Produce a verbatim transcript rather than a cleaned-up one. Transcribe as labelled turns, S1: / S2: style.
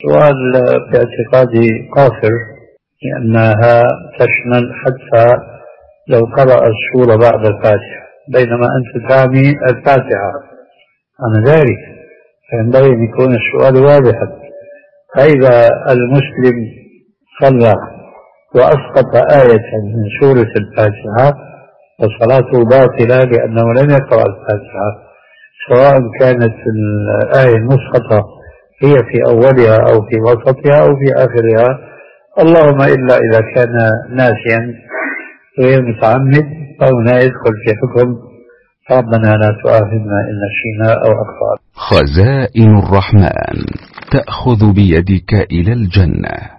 S1: السؤال باعتقادي قاصر، لأنها تشمل حتى لو قرأ السورة بعد الفاتحة، بينما أنت تعني الفاتحة. أنا ذلك فينبغي أن يكون السؤال واضحا. فإذا المسلم صلى وأسقط آية من سورة الفاتحة فصلاته باطلة، لأنه لم يقرأ الفاتحة، سواء كانت الآية المسقطة هي في أولها أو في وسطها أو في آخرها، اللهم إلا إذا كان ناسيا غير متعمد فهنا يدخل في حكم ربنا لا تؤاخذنا إن نسينا أو أخطأنا.
S2: خزائن الرحمن تأخذ بيدك إلى الجنة.